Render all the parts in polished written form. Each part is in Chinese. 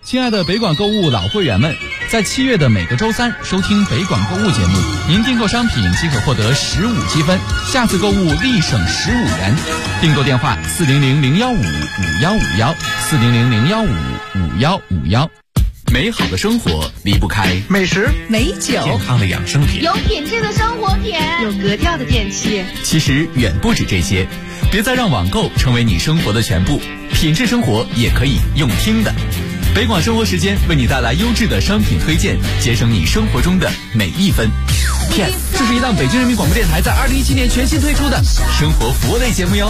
亲爱的北广购物老会员们，在7月的每个周三收听北广购物节目，您订购商品即可获得15积分，下次购物立省15元。订购电话400-015-5151，400-015-5151。美好的生活离不开美食、 美酒、 健康的养生品， 有品质的生活品， 有格调的电器。 其实远不止这些，别再让网购成为你生活的全部，品质生活也可以用听的。北广生活时间为你带来优质的商品推荐，节省你生活中的每一分。Yes， 这是一档北京人民广播电台在2017年全新推出的生活服务类节目哟。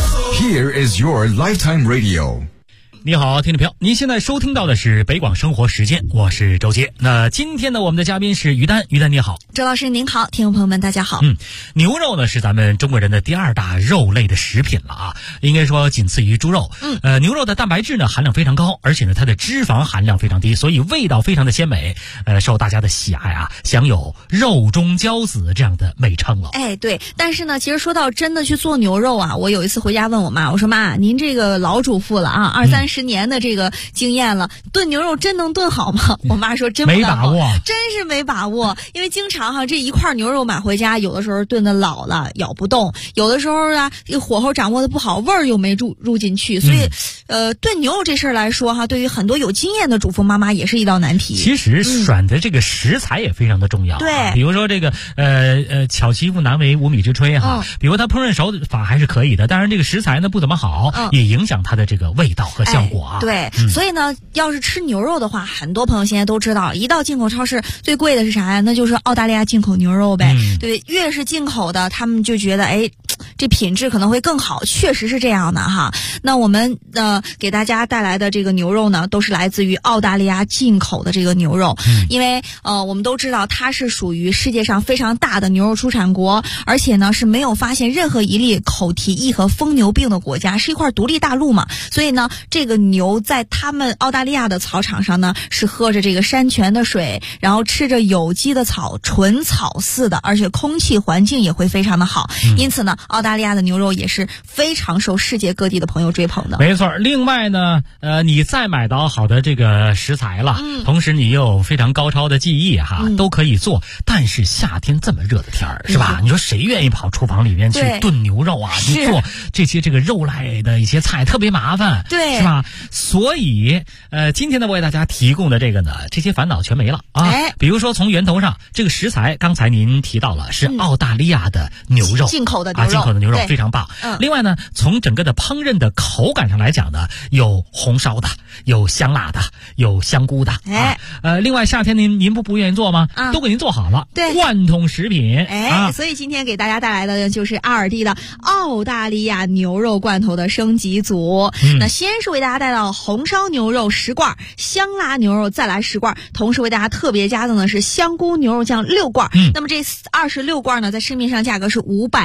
Here is your lifetime radio。 你好，听众朋友，您现在收听到的是北广生活时间，我是周杰。那今天呢，我们的嘉宾是于丹，于丹你好。 周老师您好，听众朋友们大家好。 牛肉呢是咱们中国人的第2大肉类的食品了啊，应该说仅次于猪肉。牛肉的蛋白质呢含量非常高，而且呢它的脂肪含量非常低，所以味道非常的鲜美，受大家的喜爱啊，享有肉中骄子这样的美称了。 哎，对，但是呢，其实说到真的去做牛肉啊，我有一次回家问我妈，我说妈，您这个老主妇了啊，20-30年的这个经验了，炖牛肉真能炖好吗？我妈说真不没把握， 真是没把握，因为经常这一块牛肉买回家，有的时候炖的老了咬不动，有的时候啊火候掌握的不好，味儿又没入进去，所以炖牛肉这事儿来说对于很多有经验的主妇妈妈也是一道难题。 其实选的这个食材也非常的重要， 对， 比如说这个巧媳妇难为无米之炊哈，比如它烹饪手法还是可以的，当然这个食材呢不怎么好，也影响它的这个味道和效果啊。 对，所以呢，要是吃牛肉的话，很多朋友现在都知道，一到进口超市最贵的是啥呀？那就是澳大利亚进口牛肉呗。对，越是进口的，他们就觉得这品质可能会更好，确实是这样的哈。那我们给大家带来的这个牛肉呢，都是来自于澳大利亚进口的这个牛肉，因为我们都知道它是属于世界上非常大的牛肉出产国，而且呢是没有发现任何一例口蹄疫和疯牛病的国家，是一块独立大陆嘛，所以呢这个牛在他们澳大利亚的草场上呢是喝着这个山泉的水，然后吃着有机的草，纯草饲的，而且空气环境也会非常的好，因此呢澳大利亚的牛肉也是非常受世界各地的朋友追捧的。 没错，另外呢你再买到好的这个食材了，同时你又有非常高超的技艺都可以做，但是夏天这么热的天儿是吧，你说谁愿意跑厨房里面去炖牛肉啊，去做这些这个肉类的一些菜特别麻烦， 对， 是吧？所以今天呢为大家提供的这个呢，这些烦恼全没了啊。比如说从源头上，这个食材刚才您提到了是澳大利亚的牛肉， 进口的牛肉， 进口的牛肉非常棒。另外呢，从整个的烹饪的口感上来讲呢，有红烧的，有香辣的，有香菇的。另外夏天您不愿意做吗？都给您做好了， 对， 贯通食品。 所以今天给大家带来的就是阿尔蒂的澳大利亚牛肉罐头的升级组。那先是为大家带到红烧牛肉10罐，香辣牛肉再来10罐，同时为大家特别加赠的是香菇牛肉酱6罐。那么这26罐呢，在市面上价格是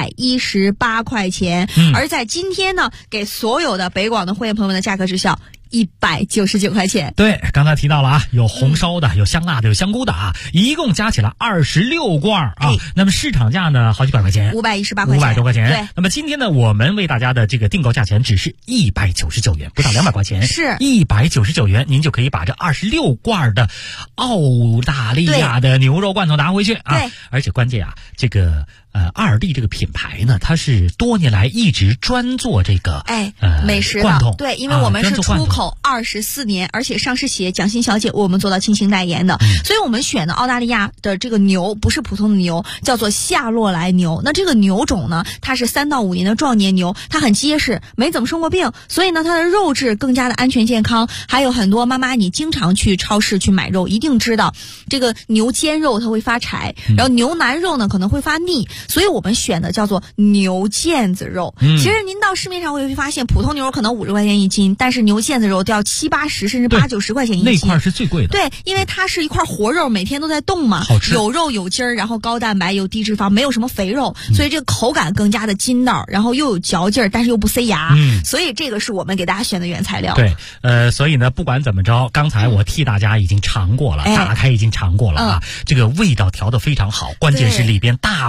518块钱，而在今天呢，给所有的北广的会员朋友们的价格只需要199块钱。 对，刚才提到了有红烧的，有香辣的，有香菇的一共加起来26罐那么市场价呢好几百块钱 ，518块钱 ，500多块钱。 对， 那么今天呢我们为大家的这个订购价钱只是199元，不到200块钱， 是 199元，您就可以把这26罐的澳大利亚的牛肉罐头拿回去对， 而且关键这个阿尔蒂这个品牌呢，它是多年来一直专做这个美食的罐头， 对，因为我们是出口24年，而且上市企业蒋欣小姐为我们做到亲情代言的，所以我们选的澳大利亚的这个牛不是普通的牛，叫做夏洛莱牛。那这个牛种呢，它是3到5年的壮年牛，它很结实，没怎么生过病，所以呢它的肉质更加的安全健康。还有很多妈妈你经常去超市去买肉，一定知道这个牛肩肉它会发柴，然后牛腩肉呢可能会发腻，所以我们选的叫做牛腱子肉。其实您到市面上会发现，普通牛肉可能50块钱一斤，但是牛腱子肉都要70、80甚至80、90块钱一斤。 那块是最贵的。 对，因为它是一块活肉，每天都在动嘛， 好吃， 有肉有筋儿，然后高蛋白有低脂肪，没有什么肥肉，所以这个口感更加的筋道，然后又有嚼劲儿，但是又不塞牙。所以这个是我们给大家选的原材料。 对，所以呢，不管怎么着，刚才我替大家已经尝过了，打开已经尝过了这个味道调得非常好，关键是里边大块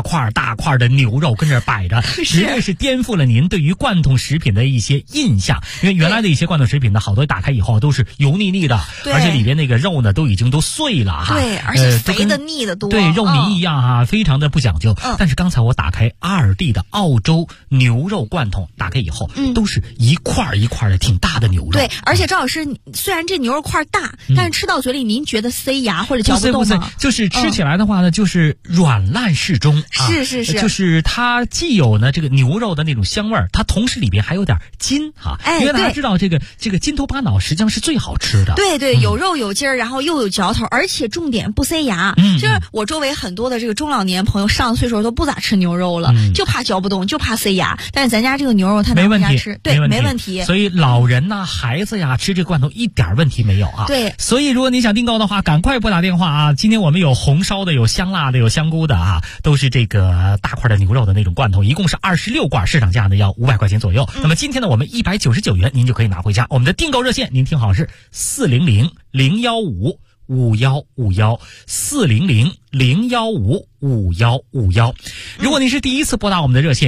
大块的牛肉跟这摆着，绝对是颠覆了您对于罐头食品的一些印象。因为原来的一些罐头食品呢，好多打开以后都是油腻腻的，而且里边那个肉呢都已经都碎了哈。 对，而且肥的腻的多， 对，肉泥一样哈，非常的不讲究。但是刚才我打开阿尔蒂的澳洲牛肉罐头，打开以后，都是一块一块的挺大的牛肉。 对，而且赵老师，虽然这牛肉块大，但是吃到嘴里您觉得塞牙或者嚼不动吗？ 就是吃起来的话呢，就是软烂适中。 是， 就是它既有呢这个牛肉的那种香味儿，它同时里边还有点筋哈。因为大家知道这个筋头巴脑实际上是最好吃的。 对，有肉有筋儿，然后又有嚼头，而且重点不塞牙。就是我周围很多的这个中老年朋友上岁数都不咋吃牛肉了，就怕嚼不动，就怕塞牙。但是咱家这个牛肉它拿回家吃，对，没问题。 所以老人呐、孩子呀，吃这个罐头一点问题没有啊。 对， 所以如果你想订购的话，赶快拨打电话啊！今天我们有红烧的，有香辣的，有香菇的啊，都是这个大块的牛肉的那种罐头，一共是26罐，市场价呢要500块钱左右。那么今天呢，我们199元您就可以拿回家。我们的订购热线您听好是400-015-5151，400-015-5151。如果您是第一次拨打我们的热线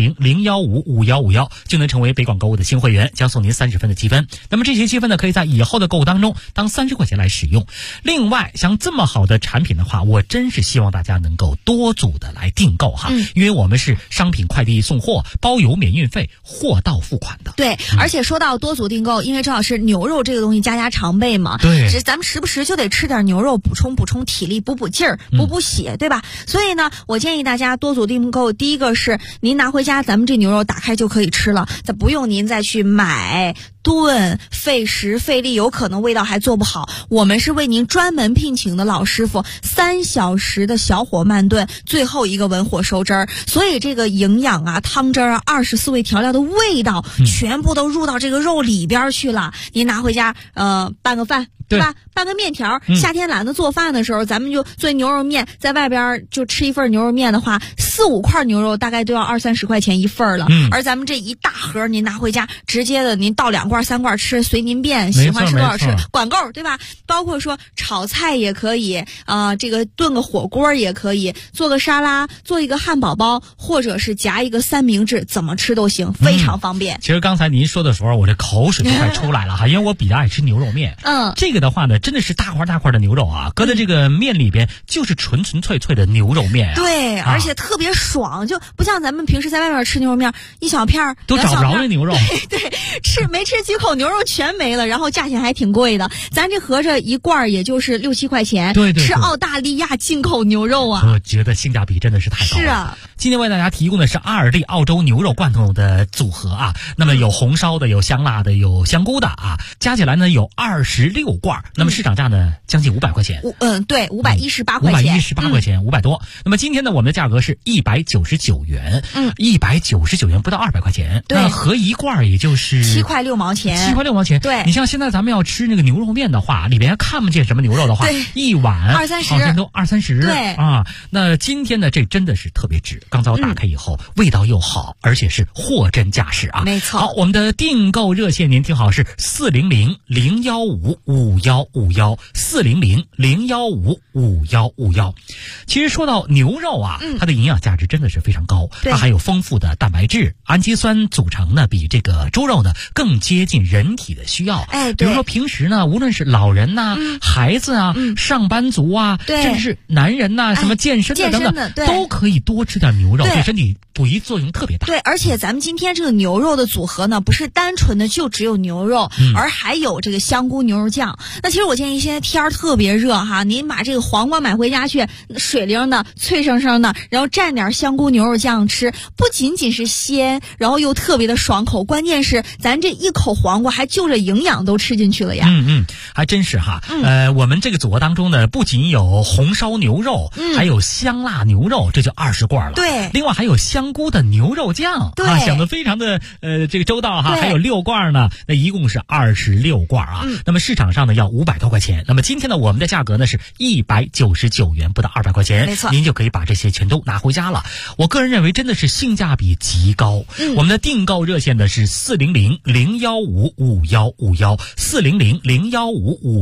400-015-5151，就能成为北广购物的新会员，将送您30分的积分。那么这些积分呢，可以在以后的购物当中当30块钱来使用。另外，像这么好的产品的话，我真是希望大家能够多组的来订购哈，因为我们是商品快递送货，包邮免运费，货到付款的。 对，而且说到多组订购，因为正好是牛肉这个东西家家常备嘛， 对， 咱们时不时就得吃点牛肉，补充体力，补劲儿，补血，对吧？所以呢，我建议大家多组订购。第一个是您拿回家，咱们这牛肉打开就可以吃了，咱不用您再去买炖，费时费力，有可能味道还做不好。我们是为您专门聘请的老师傅，3小时的小火慢炖，最后一个文火收汁儿，所以这个营养啊、汤汁儿啊、24味调料的味道，全部都入到这个肉里边去了。您拿回家，拌个饭，对吧？拌个面条。夏天懒得做饭的时候，咱们就做牛肉面，在外边就吃一份牛肉面的话，4-5块牛肉大概都要20-30块钱一份了。而咱们这一大盒，您拿回家，直接的您倒2罐3罐吃，随您便，喜欢吃多少吃，管够，对吧？包括说炒菜也可以，这个炖个火锅也可以，做个沙拉，做一个汉堡包，或者是夹一个三明治，怎么吃都行，非常方便。 其实刚才您说的时候，我这口水都快出来了哈，因为我比较爱吃牛肉面。这个的话呢，真的是大块的牛肉啊，搁在这个面里边就是纯粹的牛肉面啊。 对，而且特别爽，就不像咱们平时在外面吃牛肉面，一小片都找不着这牛肉。 对，没吃几口牛肉全没了，然后价钱还挺贵的。咱这合着一罐也就是6-7块钱， 对， 吃澳大利亚进口牛肉啊， 我觉得性价比真的是太高了。 是啊， 今天为大家提供的是阿尔蒂澳洲牛肉罐头的组合啊，那么有红烧的，有香辣的，有香菇的啊，加起来呢有26罐，那么市场价呢将近500块钱。 对，518块钱 ，518块钱，500多。那么今天呢，我们的价格是199元，199元不到200块钱，那合一罐也就是 7块6毛钱 ，7块6毛钱。 对， 你像现在咱们要吃那个牛肉面的话，里边还看不见什么牛肉的话，一碗 20-30， 好像都20-30。 对啊，那今天呢，这真的是特别值。刚才我打开以后，味道又好，而且是货真价实啊。 没错。 好，我们的订购热线您听好是400-015-5151，400-015-5151。其实说到牛肉啊，它的营养价值真的是非常高，它还有丰富的蛋白质、氨基酸组成呢，比这个猪肉呢更接近人体的需要。比如说平时呢，无论是老人呐、孩子啊、上班族啊，甚至是男人呐、什么健身的等等，都可以多吃点牛肉，对身体补益作用特别大。 对，而且咱们今天这个牛肉的组合呢，不是单纯的就只有牛肉，而还有这个香菇牛肉酱。那其实我建议现在天儿特别热哈，您把这个黄瓜买回家去，水灵的、脆生生的，然后蘸点香菇牛肉酱吃，不仅仅是鲜，然后又特别的爽口，关键是咱这一口黄瓜还就着营养都吃进去了呀。 还真是哈。我们这个组合当中呢，不仅有红烧牛肉，还有香辣牛肉，这就20罐了。 对， 另外还有香菇的牛肉酱， 对， 想得非常的这个周到哈。还有6罐呢，那一共是26罐啊。那么市场上呢要500多块钱，那么今天呢我们的价格呢是199元，不到200块钱， 没错， 您就可以把这些全都拿回家了。我个人认为真的是性价比极高。我们的订购热线呢是400-015-5151，400-015-5151。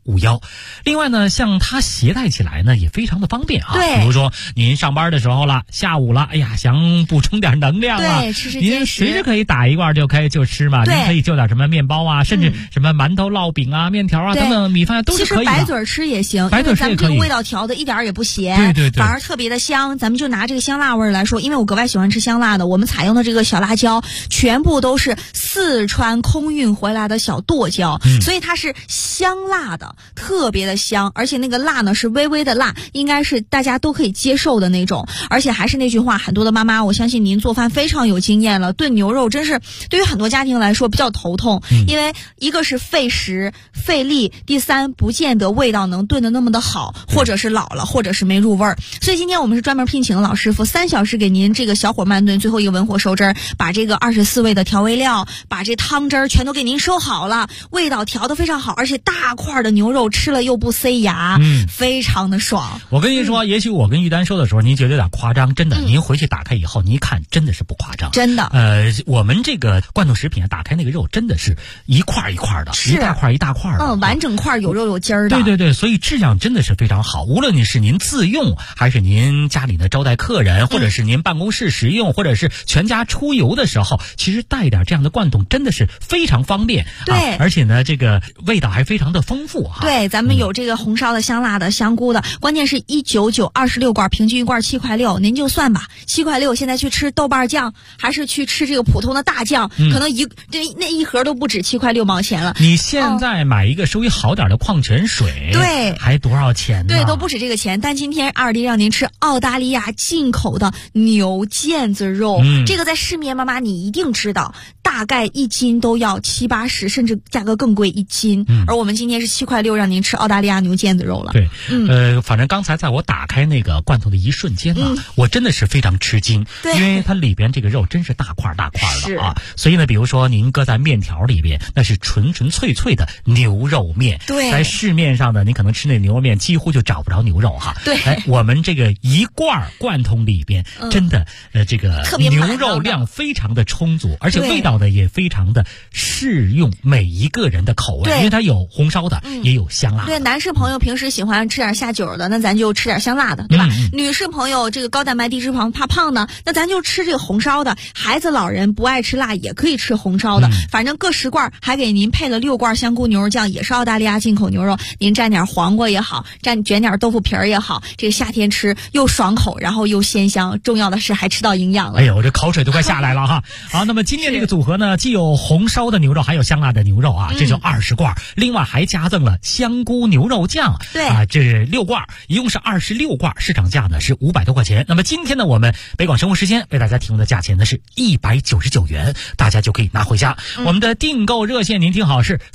5151。另外呢，像它携带起来呢也非常的方便啊。 对， 比如说您上班的时候了，下午了，哎呀，想补充点能量啊， 对，吃您随时可以打一罐就吃嘛。您可以就点什么面包啊，甚至什么馒头、烙饼啊、面条啊等等米饭都是可以的。 其实白嘴吃也行， 白嘴吃也可以。 因为咱们这个味道调的一点也不咸， 对， 反而特别的香。咱们就拿这个香辣味来说，因为我格外喜欢吃香辣的，我们采用的这个小辣椒全部都是四川空运回来的小剁椒，所以它是香辣的，特别的香，而且那个辣呢是微微的辣，应该是大家都可以接受的那种。而且还是那句话，很多的妈妈，我相信您做饭非常有经验了，炖牛肉真是对于很多家庭来说比较头痛，因为一个是费时费力，第三不见得味道能炖得那么的好，或者是老了，或者是没入味儿。所以今天我们是专门聘请了老师傅，3小时给您这个小火慢炖，最后一个文火收汁儿，把这个24味的调味料，把这汤汁儿全都给您收好了，味道调得非常好，而且大块的牛肉吃了又不塞牙，非常的爽。 我跟您说，也许我跟玉丹说的时候您觉得有点夸张，真的，您回去打开以后您一看真的是不夸张， 真的。 我们这个罐头食品打开那个肉真的是一块一块的，一大块一大块的， 完整块有肉有筋儿的。 对，所以质量真的是非常好。无论你是您自用，还是您家里的招待客人，或者是您办公室食用，或者是全家出游的时候，其实带一点这样的罐头真的是非常方便。 对， 而且呢，这个味道还非常的丰富哈。 对，咱们有这个红烧的、香辣的、香菇的，关键是199 26罐，平均一罐7块6，您就算吧，7块6，现在去吃豆瓣酱，还是去吃这个普通的大酱，可能那一盒都不止7块6毛钱了。 你现在买一个稍微好点的矿泉水， 对， 还多少钱呢？ 对，都不止这个钱。但今天二弟让您吃澳大利亚进口的牛腱子肉，这个在市面妈妈你一定知道，大概1斤都要70、80，甚至价格更贵1斤。而我们今天是7块6让您吃澳大利亚牛腱子肉了。 对，反正刚才在我打开那个罐头的一瞬间啊，我真的是非常吃惊，因为它里边这个肉真是大块大块的啊。所以呢，比如说您搁在面条里边，那是纯纯粹粹的牛肉面。 对， 在市面上呢，你可能吃那牛肉面几乎就找不着牛肉哈。 对， 我们这个一罐罐头里边真的这个牛肉量非常的充足，而且味道呢也非常的适用每一个人的口味，因为它有红烧的，也有香辣的。 对，男士朋友平时喜欢吃点下酒的，那咱就吃点香辣的，对吧？女士朋友这个高蛋白低脂肪怕胖呢，那咱就吃这个红烧的。孩子老人不爱吃辣也可以吃红烧的，反正各10罐，还给您配了6罐香菇牛肉酱，也是澳大利亚进口牛肉，您蘸点黄瓜也好，卷点豆腐皮儿也好，这个夏天吃又爽口，然后又鲜香，重要的是还吃到营养了。 哎呦，我这口水都快下来了哈！好，那么今天这个组合呢，既有红烧的牛肉，还有香辣的牛肉啊，这就20罐，另外还加赠了香菇牛肉酱。 对啊，这6罐一共是26罐，市场价呢是500多块钱。那么今天呢，我们北广生活时间为大家提供的价钱呢是199元，大家就可以拿回家。我们的订购热线您听好，是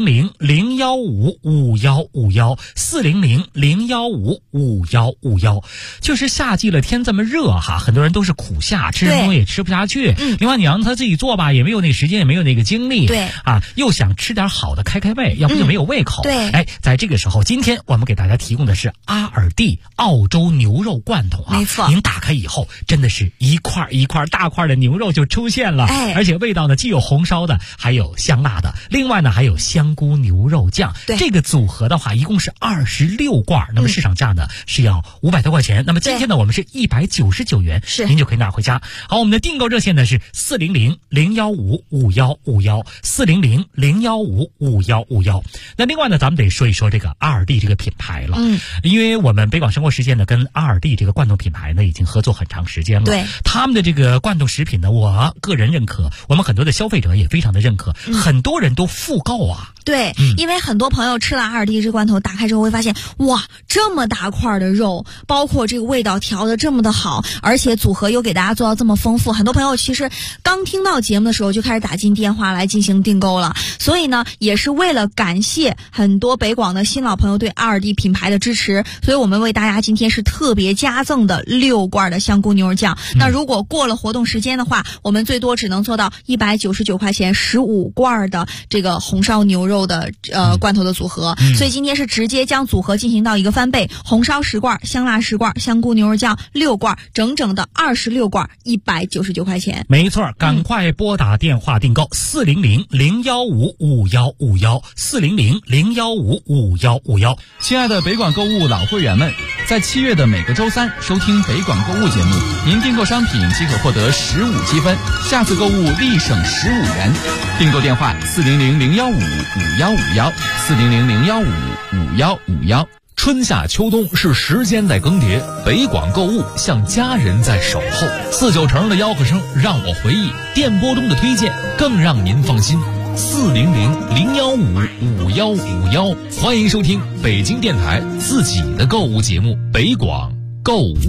400-015-5151 400-015-5151。就是夏季了，天这么热哈，很多人都是苦夏，吃什么也吃不下去。另外你让他自己做吧，也没有那个时间，也没有那个精力。 对啊，又想吃点好的开胃，要不就没有胃口。 对， 哎，在这个时候，今天我们给大家提供的是阿尔蒂澳洲牛肉罐头啊， 没错。 您打开以后，真的是一块一块大块的牛肉就出现了，而且味道呢既有红烧的，还有香辣的，另外呢还有香菇牛肉酱。 对， 这个组合的话，一共是26罐，那么市场价呢是要500多块钱。那么今天呢，我们是199元， 是您就可以拿回家。好，我们的订购热线呢是400-015-5151 400-015-5151。那另外呢，咱们得说一说这个阿尔蒂这个品牌了，因为我们北广生活时间呢跟阿尔蒂这个罐头品牌呢已经合作很长时间了。 对， 他们的这个罐头食品呢，我个人认可，我们很多的消费者也非常的认可，很多人都复购啊。 对，因为很多朋友吃了阿尔蒂这罐头，打开之后会发现，哇，这么大块的肉，包括这个味道调的这么的好，而且组合又给大家做到这么丰富，很多朋友其实刚听到节目的时候就开始打进电话来进行订购了。所以呢，也是为了感谢很多北广的新老朋友对阿尔蒂品牌的支持，所以我们为大家今天是特别加赠的6罐的香菇牛肉酱。那如果过了活动时间的话，我们最多只能做到199块钱15罐的这个红烧牛肉肉的罐头的组合，所以今天是直接将组合进行到一个翻倍，红烧10罐，香辣10罐，香菇牛肉酱6罐，整整的26罐，199块钱。 没错，赶快拨打电话订购400-015-5151，400-015-5151。 亲爱的北广购物老会员们，在7月的每个周3收听北广购物节目，您订购商品即可获得15积分，下次购物立省15元。订购电话400-015-5151，400-015-5151。 春夏秋冬是时间在更迭，北广购物像家人在守候。49成的吆喝声让我回忆，电波中的推荐更让您放心。400-015-5151，欢迎收听北京电台自己的购物节目《北广购物》。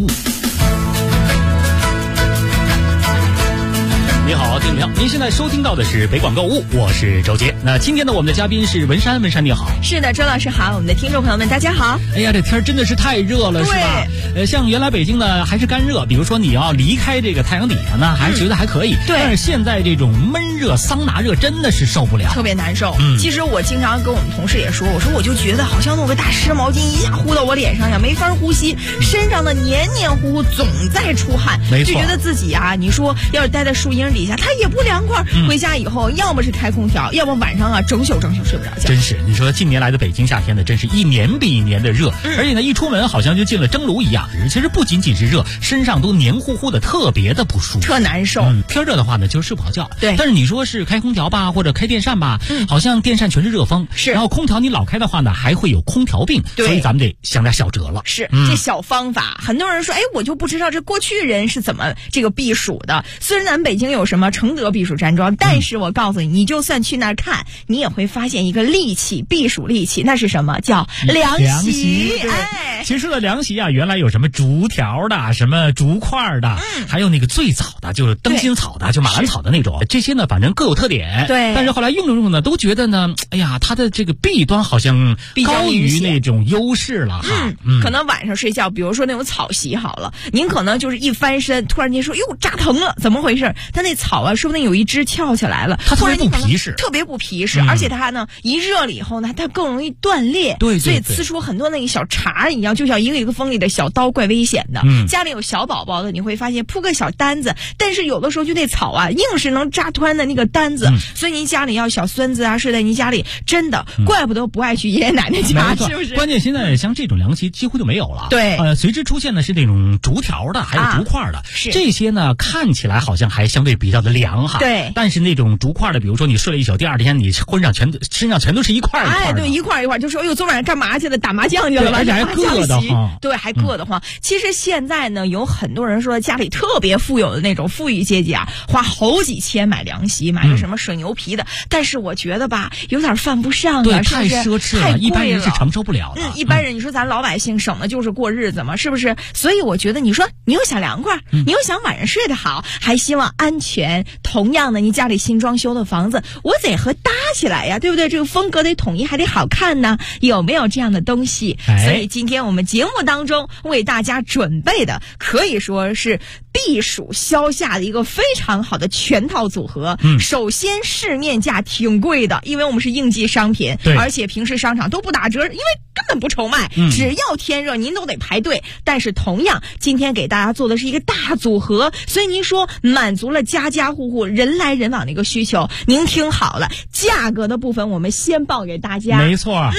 你好，听众朋友，您现在收听到的是北广购物，我是周杰。那今天呢，我们的嘉宾是文山，文山你好。 是的，周老师好，我们的听众朋友们大家好。 哎呀，这天真的是太热了，是吧？像原来北京呢还是干热，比如说你要离开这个太阳底下呢，还觉得还可以。 对。 但是现在这种闷热、桑拿热真的是受不了， 特别难受。其实我经常跟我们同事也说，我说我就觉得好像弄个大湿毛巾一下糊到我脸上呀，没法呼吸，身上的黏黏糊糊，总在出汗， 没错， 就觉得自己啊，你说要是待在树荫底下，它也不凉快。回家以后，要么是开空调，要么晚上啊整宿睡不着觉。 真是，你说近年来的北京夏天呢，真是一年比一年的热，而且呢，一出门好像就进了蒸炉一样。其实不仅仅是热，身上都黏糊糊的，特别的不舒服， 特难受。 天热的话呢，就睡不好觉。 对， 但是你说是开空调吧，或者开电扇吧，好像电扇全是热风， 是， 然后空调你老开的话呢，还会有空调病。 对， 所以咱们得想点小辙了。 是，这小方法，很多人说，哎，我就不知道这过去人是怎么这个避暑的。虽然咱们北京有什么承德避暑山庄，但是我告诉你，你就算去那儿看，你也会发现一个利器，避暑利器，那是什么？叫凉席。哎， 其实说的凉席啊，原来有什么竹条的，什么竹块的，还有那个最早的就是灯芯草的，就马兰草的那种。这些呢，反正各有特点。 对。 但是后来用着用呢，都觉得呢，哎呀，它的这个弊端好像高于那种优势了哈。 可能晚上睡觉，比如说那种草席好了，您可能就是一翻身，突然间说，哟，扎疼了，怎么回事？它那草啊，说不定有一枝翘起来了， 它特别不皮实， 特别不皮实，而且它呢，一热了以后呢，它更容易断裂。 对， 所以呲出很多那个小茬一样，就像一个锋利的小刀，怪危险的。家里有小宝宝的，你会发现铺个小单子，但是有的时候就那草啊，硬是能扎穿的那个单子。所以您家里要小孙子啊，睡在您家里，真的怪不得不爱去爷爷奶奶家，是不是？ 关键现在像这种凉席几乎就没有了。 对， 随之出现的是那种竹条的，还有竹块的。 是这些呢，看起来好像还相对比较的凉哈。 对， 但是那种竹块的，比如说你睡了一宿，第二天你身上全都是一块一块的。 哎，对，一块一块，就说，哎呦，昨晚上干嘛去了？打麻将去了， 而且还硌得慌。 对，还硌得慌。其实现在呢，有很多人说家里特别富有的那种富裕阶级啊，花好几千买凉席，买个什么水牛皮的。但是我觉得吧，有点犯不上啊， 对， 是不是？ 太奢侈了，一般人是承受不了的。 一般人，你说咱老百姓省的就是过日子嘛，是不是？所以我觉得，你说你又想凉快，你又想晚上睡得好，还希望安全。同样的，你家里新装修的房子，我得和搭起来呀，对不对？这个风格得统一，还得好看呢。有没有这样的东西？所以今天我们节目当中为大家准备的，可以说是避暑消夏的一个非常好的全套组合。首先市面价挺贵的，因为我们是应季商品，而且平时商场都不打折，因为根本不愁卖，只要天热您都得排队。但是同样，今天给大家做的是一个大组合，所以您说满足了家家户户人来人往的一个需求。您听好了，价格的部分我们先报给大家。 没错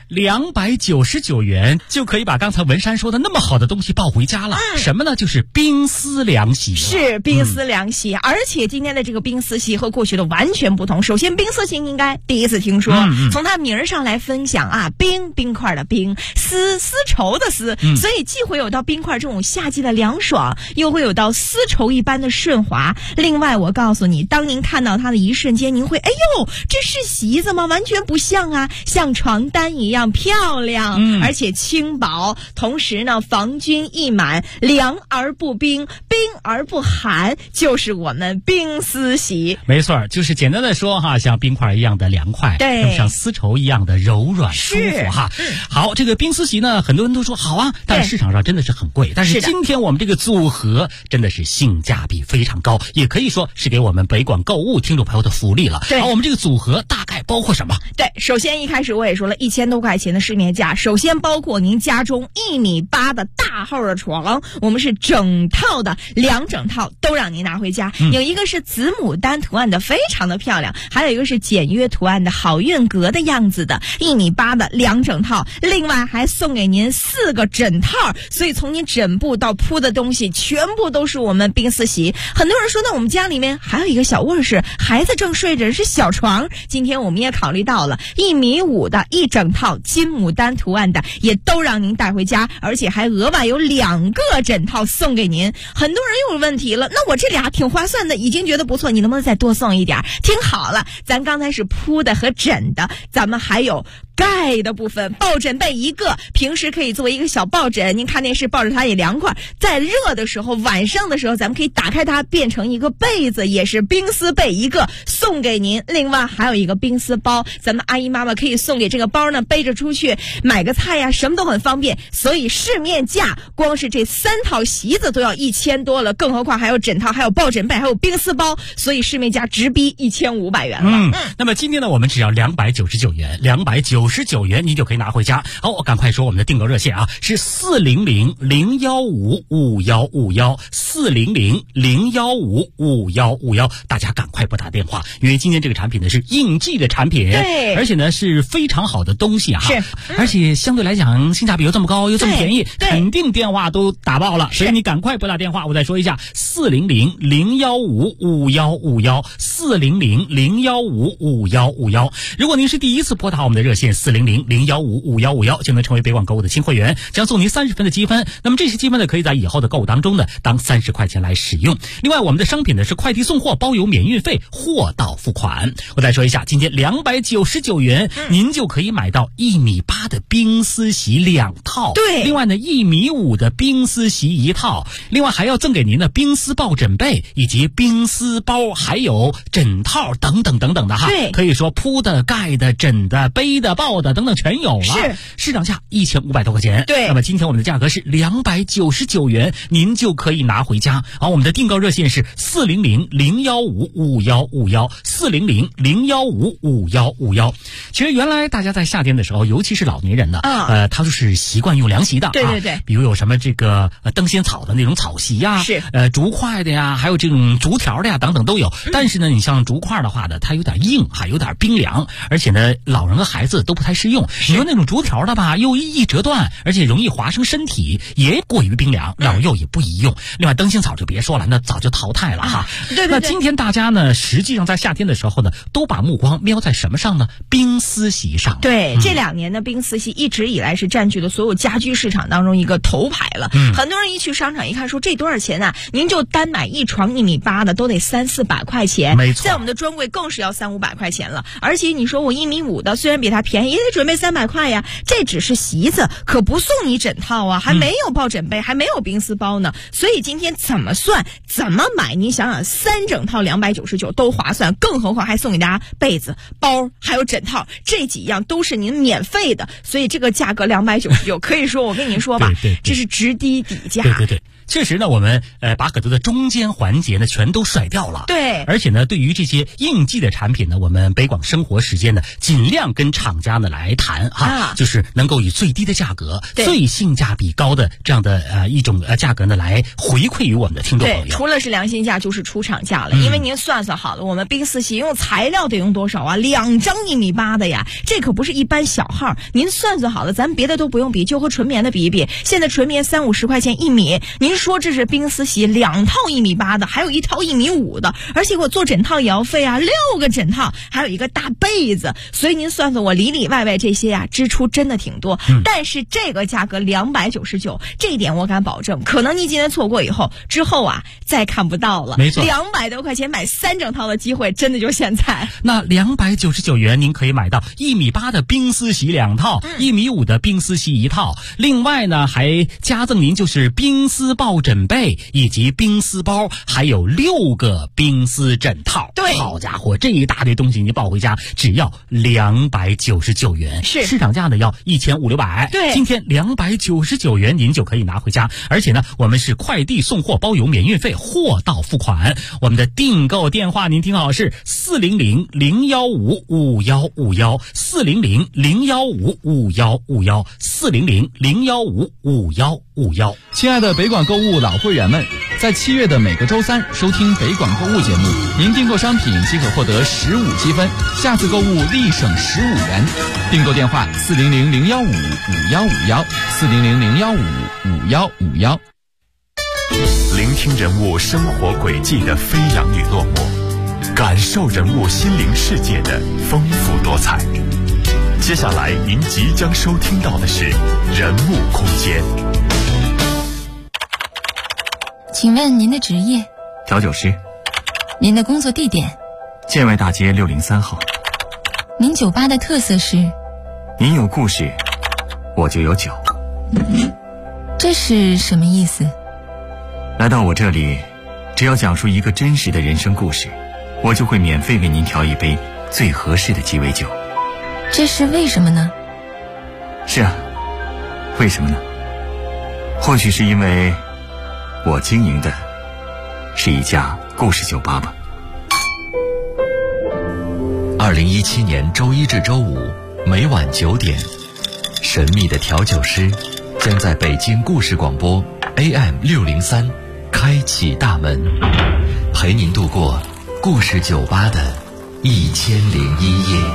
，299元就可以把刚才文山说的那么好的东西抱回家了。什么呢？就是冰丝凉席。 是冰丝凉席，而且今天的这个冰丝席和过去的完全不同。首先，冰丝席应该第一次听说，从它名儿上来分享啊，冰块的冰，丝绸的丝，所以既会有到冰块这种夏季的凉爽，又会有到丝绸一般的顺滑。另外，我告诉你，当您看到它的一瞬间，您会，哎呦，这是席子吗？完全不像啊，像床单一样漂亮，而且轻薄，同时呢，防菌易满，凉而不冰，冰而不寒，就是我们冰丝席。 没错，就是简单的说哈，像冰块一样的凉快， 对， 像丝绸一样的柔软舒服哈。好，这个冰丝席呢，很多人都说好啊，但市场上真的是很贵。但是今天我们这个组合真的是性价比非常高，也可以说是给我们北广购物听众朋友的福利了。 对， 好，我们这个组合大概包括什么？ 对，首先一开始我也说了，1000多块钱的市面价，首先包括您家中1.8米的大号的床，我们是整套的2整套都让您拿回家。有一个是紫牡丹图案的，非常的漂亮，还有一个是简约图案的好运阁的样子的1.8米的2整套，另外还送给您4个枕套，所以从您枕部到铺的东西全部都是我们冰丝席。很多人说，那我们家里面还有一个小卧室，孩子正睡着，是小床，今天我们也考虑到了1.5米的1整套金牡丹图案的也都让您带回家，而且还额外有2个枕套送给您。很多人又有问题了，那我这俩挺划算的，已经觉得不错，你能不能再多送一点？听好了，咱刚才是铺的和枕的，咱们还有盖的部分，抱枕被1个，平时可以作为一个小抱枕，您看电视抱着它也凉快，在热的时候晚上的时候咱们可以打开它变成一个被子，也是冰丝被1个送给您。另外还有一个冰丝包，咱们阿姨妈妈可以送给这个包呢，背着出去买个菜呀，什么都很方便。所以市面价光是这3套席子都要1000多了，更何况还有枕套，还有抱枕被，还有冰丝包，所以市面价直逼1500元了。 那么今天呢，我们只要299元，299元您就可以拿回家。好，我赶快说我们的订购热线啊，是400-015-5151，400-015-5151，大家赶快拨打电话，因为今天这个产品呢是应季的产品， 对， 而且呢是非常好的东西啊， 是， 而且相对来讲性价比又这么高，又这么便宜，肯定电话都打爆了，所以你赶快拨打电话。我再说一下，400-015-5151，400-015-5151。如果您是第一次拨打我们的热线400-015-5151，就能成为北广购物的新会员，将送您30分的积分。那么这些积分呢，可以在以后的购物当中呢，当30块钱来使用。另外，我们的商品呢是快递送货，包邮免运费，货到付款。我再说一下，今天299元，您就可以买到1.8米的冰丝席2套。 对， 另外呢，1.5米的冰丝席1套，另外还要赠给您的冰丝抱枕被以及冰丝包，还有枕套等等等等的哈。 对， 可以说铺的、盖的、枕的、背的、抱的等等全有了。 是， 市场价1500多块钱。 对， 那么今天我们的价格是299元，您就可以拿回家。好，我们的订购热线是400-015-5151，400-015-5151。其实原来大家在夏天的时候，尤其是老年人呢，他就是习惯用凉席的。 对对对， 比如有什么这个灯仙草的那种草席呀， 是竹块的呀，还有这种竹条的呀，等等都有。但是呢，你像竹块的话呢，它有点硬，还有点冰凉，而且呢，老人和孩子都不太适用。你说那种竹条的吧，又易折断，而且容易划伤身体，也过于冰凉，老幼也不宜用。另外，灯芯草就别说了，那早就淘汰了哈。 对。 那今天大家呢，实际上在夏天的时候呢，都把目光瞄在什么上呢？冰丝席上。 对，这2年呢，冰丝席一直以来是占据了所有家居市场当中一个头牌了。很多人一去商场一看，说这多少钱啊？您就单买一床1.8米的都得300-400块钱， 没错， 在我们的专柜更是要300-500块钱了。而且你说我1.5米的，虽然比它便宜，也得准备300块呀。这只是席子，可不送你枕套啊，还没有抱枕被，还没有冰丝包呢。所以今天怎么算，怎么买？你想想，3整套299都划算，更何况还送给大家被子、包，还有枕套，这几样都是您免费的。所以这个价格299，可以说我跟您说吧， 对， 这是直抵底价。 对。确实呢，我们把很多的中间环节呢全都甩掉了。 对， 而且呢，对于这些应季的产品呢，我们北广生活时间呢，尽量跟厂家呢来谈就是能够以最低的价格、最性价比高的这样的一种价格呢来回馈于我们的听众朋友。 对，除了是良心价，就是出厂价了。因为您算算好了，我们冰丝席用材料得用多少啊？2张1.8米的呀，这可不是一般小号。您算算好了，咱别的都不用比，就和纯棉的比一比。现在纯棉30-50块钱1米，您说这是冰丝席2套1.8米的，还有1套1.5米的，而且我做枕套也要费啊，6个枕套，还有一个大被子，所以您算算我里里外外这些呀，支出真的挺多。但是这个价格299，这一点我敢保证，可能你今天错过以后，之后啊再看不到了。 没错 ，200多块钱买3整套的机会，真的就现在。 那299元您可以买到1.8米的冰丝席2套，1.5米的冰丝席1套，另外呢还加赠您就是冰丝抱抱枕被以及冰丝包，还有6个冰丝枕套。 对， 好家伙，这一大堆东西你抱回家只要299元， 是市场价呢要1500-600。 对， 今天299元您就可以拿回家，而且呢，我们是快递送货包邮免运费，货到付款。我们的订购电话您听好，是400-015-5151，400-015-5151，400-015-5151。 亲爱的北广购物老会员们，在7月的每个周3收听北广购物节目，您订购商品即可获得15积分，下次购物立省15元。订购电话400-015-5151，400-015-5151。 聆听人物生活轨迹的飞扬与落寞，感受人物心灵世界的丰富多彩。接下来您即将收听到的是人物空间。 请问您的职业？ 调酒师。 您的工作地点？ 建外大街603号。 您酒吧的特色是？ 您有故事，我就有酒。 这是什么意思？ 来到我这里，只要讲述一个真实的人生故事，我就会免费为您调一杯最合适的鸡尾酒。 这是为什么呢？ 是啊，为什么呢？或许是因为我经营的是一家故事酒吧吧。 2017年周一至周五每晚9点，神秘的调酒师将在北京故事广播 AM603开启大门，陪您度过故事酒吧的1001夜。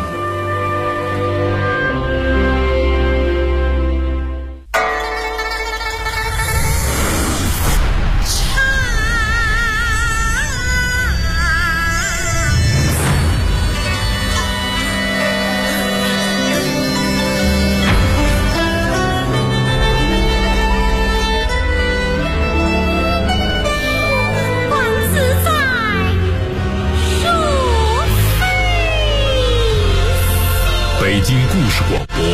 北京故事广播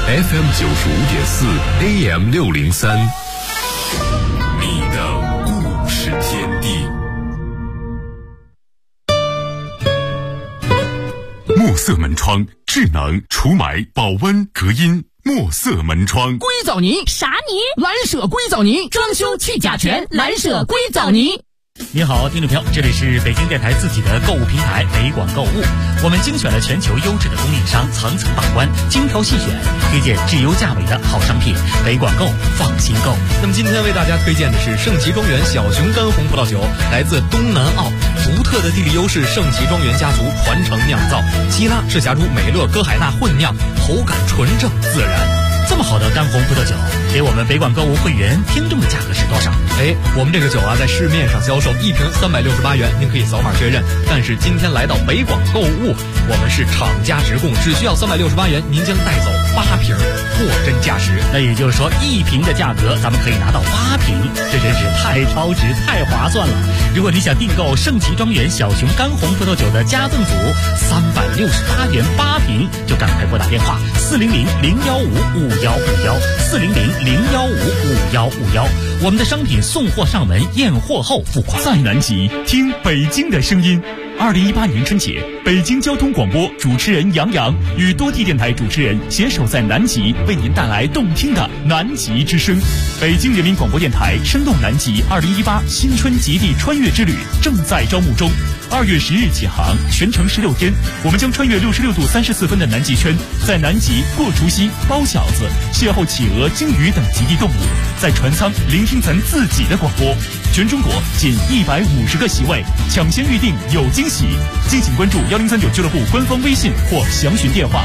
FM95.4 AM603， 你的故事天地。墨色门窗，智能除霾、保温、隔音。墨色门窗， 硅藻泥啥泥？ 蓝舍硅藻泥，装修去甲醛，蓝舍硅藻泥。 你好，听众朋友，这里是北京电台自己的购物平台北广购物，我们精选了全球优质的供应商，层层把关，精挑细选，推荐质优价美的好商品，北广购放心购。 那么今天为大家推荐的是盛奇庄园小熊干红葡萄酒，来自东南澳，独特的地理优势，盛奇庄园家族传承酿造，希拉赤霞珠美乐歌海纳混酿，口感纯正自然。 这么好的干红葡萄酒，给我们北广购物会员听众的价格是多少？ 我们这个酒啊，在市面上销售1瓶368元，您可以扫码确认。但是今天来到北广购物，我们是厂家直供，只需要368元，您将带走8瓶，货真价实。 那也就是说，1瓶的价格咱们可以拿到8瓶，这真是太超值、太划算了。如果你想订购盛奇庄园小熊干红葡萄酒的加赠组，368元8瓶，就赶快拨打电话400-015-5151，400-015-5151。我们的商品送货上门，验货后付款。 在南极听北京的声音。2018年春节，北京交通广播主持人杨洋与多地电台主持人携手在南极，为您带来动听的南极之声。北京人民广播电台生动南极2018新春极地穿越之旅正在招募中，2月10日起航，全程16天，我们将穿越66度34分的南极圈，在南极过除夕、包饺子，邂逅企鹅、鲸鱼等极地动物，在船舱聆听咱自己的广播。全中国仅150个席位，抢先预定有惊喜。敬请关注1039俱乐部官方微信或详询电话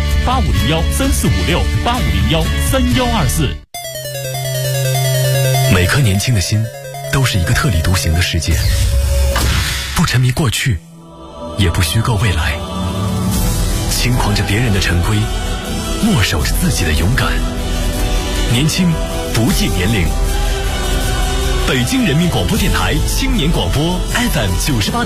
8501-3456，8501-3124。 每颗年轻的心都是一个特立独行的世界，不沉迷过去，也不虚构未来，轻狂着别人的陈规，默守着自己的勇敢。年轻不计年龄。北京人民广播电台青年广播 FM98